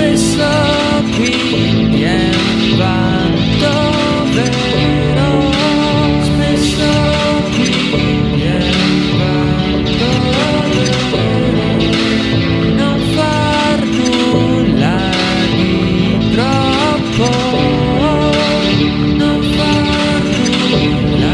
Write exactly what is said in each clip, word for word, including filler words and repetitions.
spesso quindi è un vanto vero, spesso quindi è un vanto vero, non far nulla di troppo, non far nulla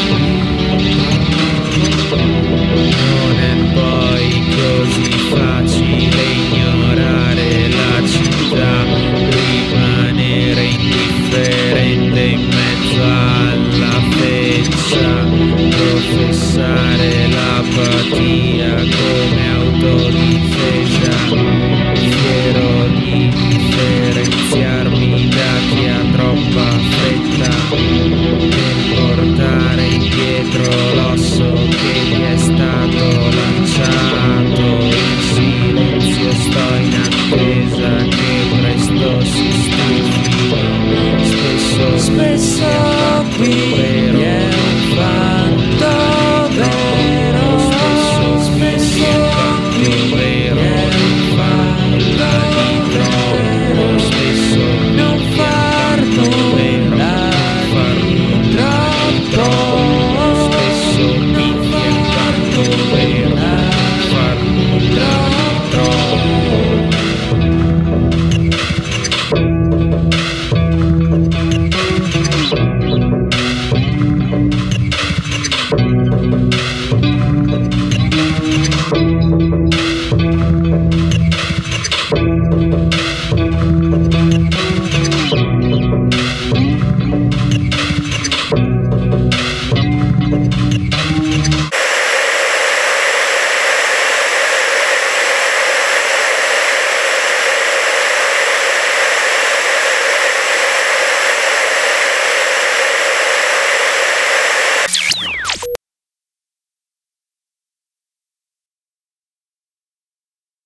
di troppo. Non è poi così facile ignorare la città, rimanere indifferente in mezzo alla feccia, professare l'apatia come autodifesa, fiero di differenziarmi da chi ha troppa fretta per portare indietro l'osso che gli è stato lanciato. In silenzio sto in attesa che presto si stufino, spesso spesso qui è un fatto vero, spesso spesso qui è un fatto vero, spesso non far nulla di troppo, spesso mi è un fatto vero, far nulla di troppo. Thank you.